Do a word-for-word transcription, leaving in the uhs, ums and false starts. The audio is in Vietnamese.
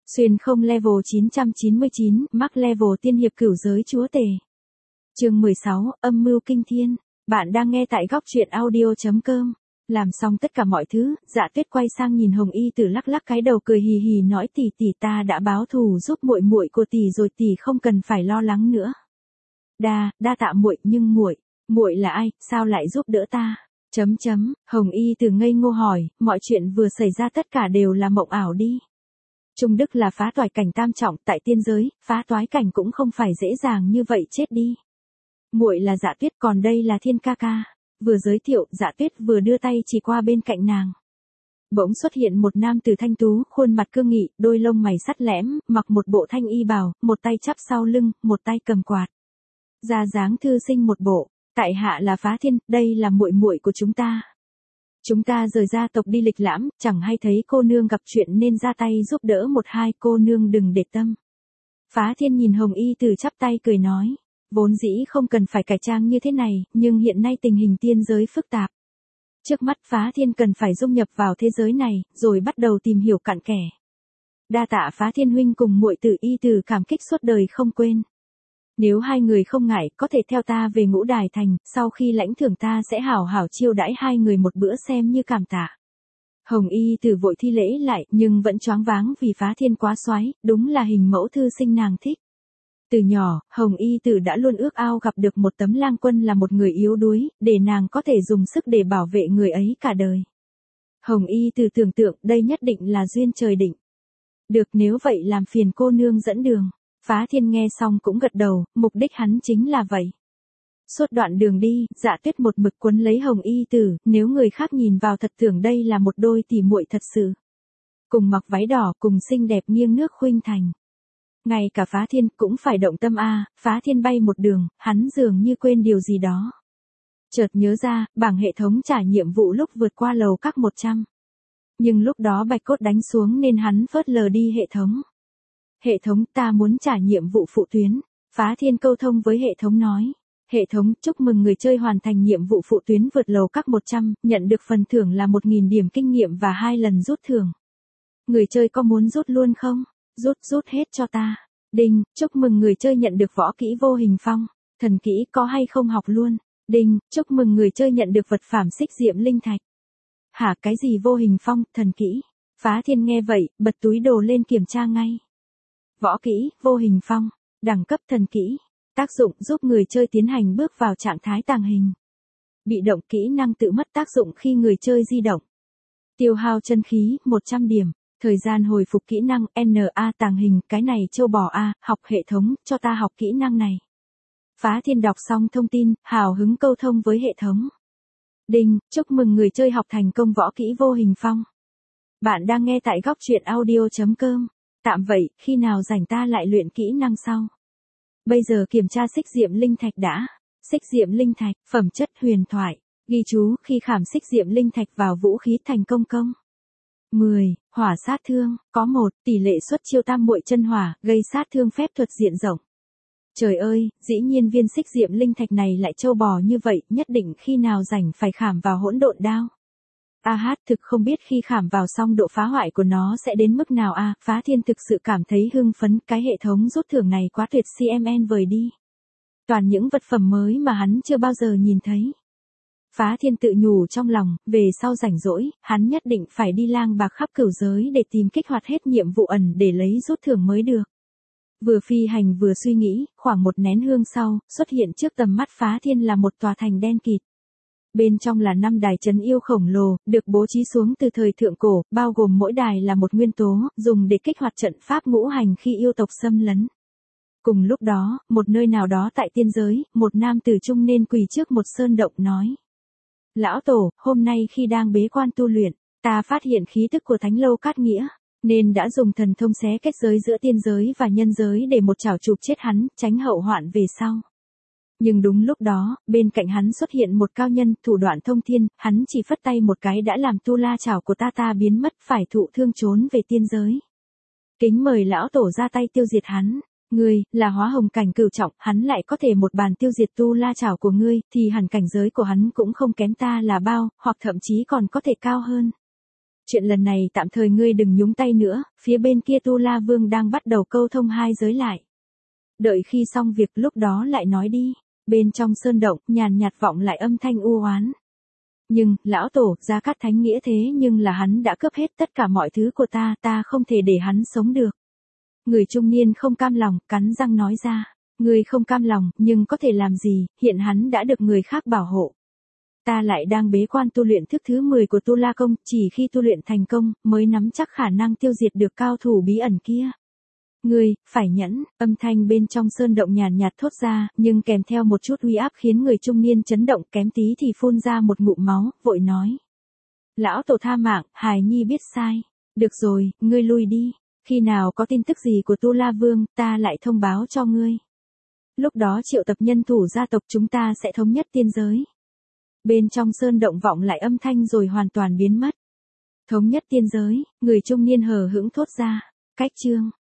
Xuyên không level chín trăm chín mươi chín, Max level tiên hiệp cửu giới chúa tể. Chương mười sáu, âm mưu kinh thiên. Bạn đang nghe tại góc truyện audio chấm com. Làm xong tất cả mọi thứ, Dạ Tuyết quay sang nhìn Hồng Y Tử lắc lắc cái đầu cười hì hì nói tỷ tỷ ta đã báo thù giúp muội muội của tỷ rồi, tỷ không cần phải lo lắng nữa. Đa, đa tạ muội, nhưng muội, muội là ai, sao lại giúp đỡ ta? Chấm chấm, Hồng Y Tử ngây ngô hỏi, mọi chuyện vừa xảy ra tất cả đều là mộng ảo đi. Trung Đức là phá toái cảnh tam trọng tại tiên giới, phá toái cảnh cũng không phải dễ dàng như vậy chết đi. Muội là Dạ Tuyết, còn đây là Thiên ca ca. Vừa giới thiệu, Dạ Tuyết vừa đưa tay chỉ qua bên cạnh nàng. Bỗng xuất hiện một nam tử thanh tú, khuôn mặt cương nghị, đôi lông mày sắt lẽm, mặc một bộ thanh y bào, một tay chắp sau lưng, một tay cầm quạt. Ra dáng thư sinh một bộ, tại hạ là Phá Thiên, đây là muội muội của chúng ta. Chúng ta rời gia tộc đi lịch lãm, chẳng hay thấy cô nương gặp chuyện nên ra tay giúp đỡ một hai, cô nương đừng để tâm. Phá Thiên nhìn Hồng Y Tử chắp tay cười nói, vốn dĩ không cần phải cải trang như thế này, nhưng hiện nay tình hình tiên giới phức tạp. Trước mắt Phá Thiên cần phải dung nhập vào thế giới này, rồi bắt đầu tìm hiểu cặn kẽ. Đa tạ Phá Thiên huynh cùng muội Tử Y Tử cảm kích suốt đời không quên. Nếu hai người không ngại, có thể theo ta về Ngũ Đài Thành, sau khi lãnh thưởng ta sẽ hảo hảo chiêu đãi hai người một bữa xem như cảm tạ. Hồng Y Tử vội thi lễ lại, nhưng vẫn choáng váng vì Phá Thiên quá soái, đúng là hình mẫu thư sinh nàng thích. Từ nhỏ, Hồng Y Tử đã luôn ước ao gặp được một tấm lang quân là một người yếu đuối, để nàng có thể dùng sức để bảo vệ người ấy cả đời. Hồng Y Tử tưởng tượng đây nhất định là duyên trời định. Được, nếu vậy làm phiền cô nương dẫn đường. Phá Thiên nghe xong cũng gật đầu, mục đích hắn chính là vậy. Suốt đoạn đường đi, Dạ Tuyết một mực quấn lấy Hồng Y Tử, nếu người khác nhìn vào thật tưởng đây là một đôi tỷ muội thật sự. Cùng mặc váy đỏ, cùng xinh đẹp nghiêng nước khuynh thành. Ngay cả Phá Thiên cũng phải động tâm a, à, Phá Thiên bay một đường, hắn dường như quên điều gì đó. Chợt nhớ ra, bảng hệ thống trả nhiệm vụ lúc vượt qua lầu các một trăm. Nhưng lúc đó bạch cốt đánh xuống nên hắn phớt lờ đi hệ thống. Hệ thống, ta muốn trả nhiệm vụ phụ tuyến. Phá Thiên câu thông với hệ thống nói. Hệ thống, chúc mừng người chơi hoàn thành nhiệm vụ phụ tuyến vượt lầu các một trăm, nhận được phần thưởng là một nghìn điểm kinh nghiệm và hai lần rút thưởng. Người chơi có muốn rút luôn không? Rút, rút hết cho ta. Đinh, chúc mừng người chơi nhận được võ kỹ vô hình phong. Thần kỹ có hay không học luôn? Đinh, chúc mừng người chơi nhận được vật phẩm xích diệm linh thạch. Hả, cái gì vô hình phong, thần kỹ? Phá Thiên nghe vậy, bật túi đồ lên kiểm tra ngay. Võ kỹ, vô hình phong, đẳng cấp thần kỹ, tác dụng giúp người chơi tiến hành bước vào trạng thái tàng hình. Bị động kỹ năng tự mất tác dụng khi người chơi di động. Tiêu hao chân khí, một trăm điểm. Thời gian hồi phục kỹ năng, en a tàng hình, cái này châu bò a, học hệ thống, cho ta học kỹ năng này. Phá Thiên đọc xong thông tin, hào hứng câu thông với hệ thống. Đinh, chúc mừng người chơi học thành công võ kỹ vô hình phong. Bạn đang nghe tại góc truyện audio chấm com. Tạm vậy, khi nào rảnh ta lại luyện kỹ năng sau. Bây giờ kiểm tra xích diệm linh thạch đã. Xích diệm linh thạch, phẩm chất huyền thoại. Ghi chú, khi khảm xích diệm linh thạch vào vũ khí thành công công. mười. Hỏa sát thương, có một, tỷ lệ xuất chiêu tam muội chân hỏa, gây sát thương phép thuật diện rộng. Trời ơi, dĩ nhiên viên xích diệm linh thạch này lại trâu bò như vậy, nhất định khi nào rảnh phải khảm vào hỗn độn đao. A hát, thực không biết khi khảm vào xong độ phá hoại của nó sẽ đến mức nào a, à, Phá Thiên thực sự cảm thấy hưng phấn, cái hệ thống rút thưởng này quá tuyệt cmn vời đi. Toàn những vật phẩm mới mà hắn chưa bao giờ nhìn thấy. Phá Thiên tự nhủ trong lòng, về sau rảnh rỗi, hắn nhất định phải đi lang bạc khắp cửu giới để tìm kích hoạt hết nhiệm vụ ẩn để lấy rút thưởng mới được. Vừa phi hành vừa suy nghĩ, khoảng một nén hương sau, xuất hiện trước tầm mắt Phá Thiên là một tòa thành đen kịt. Bên trong là năm đài trấn yêu khổng lồ, được bố trí xuống từ thời thượng cổ, bao gồm mỗi đài là một nguyên tố, dùng để kích hoạt trận pháp ngũ hành khi yêu tộc xâm lấn. Cùng lúc đó, một nơi nào đó tại tiên giới, một nam tử trung niên quỳ trước một sơn động nói. Lão Tổ, hôm nay khi đang bế quan tu luyện, ta phát hiện khí tức của Thánh Lâu Cát Nghĩa, nên đã dùng thần thông xé kết giới giữa tiên giới và nhân giới để một chảo chụp chết hắn, tránh hậu hoạn về sau. Nhưng đúng lúc đó, bên cạnh hắn xuất hiện một cao nhân, thủ đoạn thông thiên, hắn chỉ phất tay một cái đã làm tu la chảo của ta ta biến mất, phải thụ thương trốn về tiên giới. Kính mời lão tổ ra tay tiêu diệt hắn. Ngươi, là hóa hồng cảnh cửu trọng, hắn lại có thể một bàn tiêu diệt tu la chảo của ngươi, thì hẳn cảnh giới của hắn cũng không kém ta là bao, hoặc thậm chí còn có thể cao hơn. Chuyện lần này tạm thời ngươi đừng nhúng tay nữa, phía bên kia Tu La Vương đang bắt đầu câu thông hai giới lại. Đợi khi xong việc lúc đó lại nói đi. Bên trong sơn động, nhàn nhạt vọng lại âm thanh u oán. Nhưng, lão tổ, Gia Cát Thánh nghĩa thế nhưng là hắn đã cướp hết tất cả mọi thứ của ta, ta không thể để hắn sống được. Người trung niên không cam lòng, cắn răng nói ra. Người không cam lòng, nhưng có thể làm gì, hiện hắn đã được người khác bảo hộ. Ta lại đang bế quan tu luyện thức thứ mười của Tu La Công, chỉ khi tu luyện thành công, mới nắm chắc khả năng tiêu diệt được cao thủ bí ẩn kia. Ngươi, phải nhẫn, âm thanh bên trong sơn động nhàn nhạt thốt ra, nhưng kèm theo một chút uy áp khiến người trung niên chấn động, kém tí thì phun ra một ngụm máu, vội nói. Lão tổ tha mạng, hài nhi biết sai. Được rồi, ngươi lui đi. Khi nào có tin tức gì của Tu La Vương, ta lại thông báo cho ngươi. Lúc đó triệu tập nhân thủ gia tộc chúng ta sẽ thống nhất tiên giới. Bên trong sơn động vọng lại âm thanh rồi hoàn toàn biến mất. Thống nhất tiên giới, người trung niên hờ hững thốt ra. Cách chương.